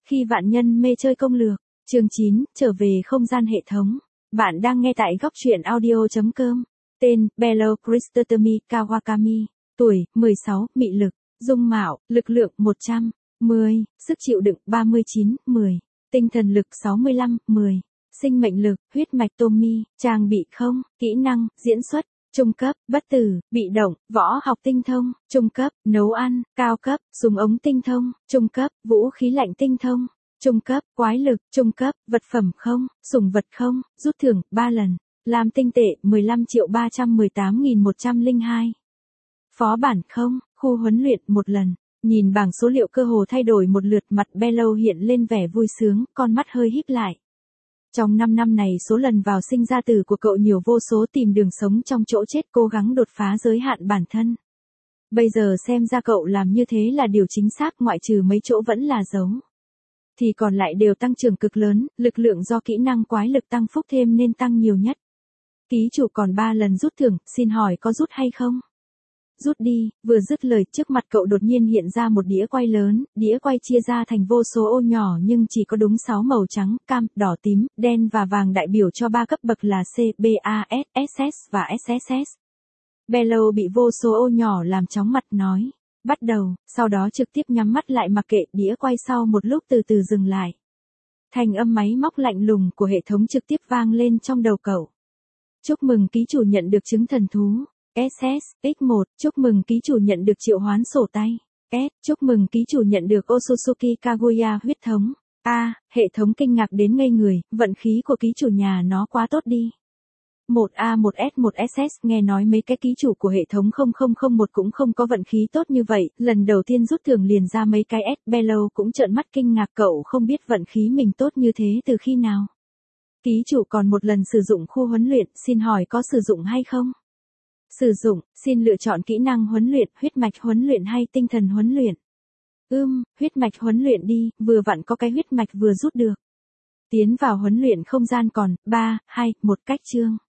Khi vạn nhân mê chơi công lược, chương 9, trở về không gian hệ thống. Bạn đang nghe tại góc truyện audio.com. Tên, Bello Christotomi Kawakami. Tuổi, 16, mị lực, dung mạo, lực lượng 100, 10, sức chịu đựng 39, 10, tinh thần lực 65, 10, sinh mệnh lực, huyết mạch Tomi, trang bị không, kỹ năng, diễn xuất, trung cấp, bất tử, bị động, võ học tinh thông, trung cấp, nấu ăn, cao cấp, súng ống tinh thông, trung cấp, vũ khí lạnh tinh thông, trung cấp, quái lực, trung cấp, vật phẩm không, sủng vật không, rút thưởng, 3 lần, làm tinh tệ, 15.318.102. Phó bản không, khu huấn luyện, 1 lần. Nhìn bảng số liệu cơ hồ thay đổi một lượt, mặt Bello hiện lên vẻ vui sướng, con mắt hơi híp lại. Trong 5 năm này số lần vào sinh ra tử của cậu nhiều vô số, tìm đường sống trong chỗ chết, cố gắng đột phá giới hạn bản thân. Bây giờ xem ra cậu làm như thế là điều chính xác, ngoại trừ mấy chỗ vẫn là giấu. Thì còn lại đều tăng trưởng cực lớn, lực lượng do kỹ năng quái lực tăng phúc thêm nên tăng nhiều nhất. Ký chủ còn 3 lần rút thưởng, xin hỏi có rút hay không? Rút đi, vừa dứt lời trước mặt cậu đột nhiên hiện ra một đĩa quay lớn, đĩa quay chia ra thành vô số ô nhỏ nhưng chỉ có đúng 6 màu trắng, cam, đỏ, tím, đen và vàng, đại biểu cho 3 cấp bậc là C, B, A, S, SS và SSS. Bello bị vô số ô nhỏ làm chóng mặt, nói, bắt đầu, sau đó trực tiếp nhắm mắt lại mặc kệ, đĩa quay sau một lúc từ từ dừng lại. Thành âm máy móc lạnh lùng của hệ thống trực tiếp vang lên trong đầu cậu. Chúc mừng ký chủ nhận được trứng thần thú. SS, X1, chúc mừng ký chủ nhận được triệu hoán sổ tay. S, chúc mừng ký chủ nhận được Otsutsuki Kaguya huyết thống. A, hệ thống kinh ngạc đến ngây người, vận khí của ký chủ nhà nó quá tốt đi. 1A, 1S, 1SS, nghe nói mấy cái ký chủ của hệ thống 0001 cũng không có vận khí tốt như vậy, lần đầu tiên rút thưởng liền ra mấy cái S, Bello cũng trợn mắt kinh ngạc, cậu không biết vận khí mình tốt như thế từ khi nào. Ký chủ còn 1 lần sử dụng khu huấn luyện, xin hỏi có sử dụng hay không? Sử dụng, xin lựa chọn kỹ năng huấn luyện, huyết mạch huấn luyện hay tinh thần huấn luyện. Huyết mạch huấn luyện đi, vừa vặn có cái huyết mạch vừa rút được. Tiến vào huấn luyện không gian còn, 3, 2, 1 cách chương.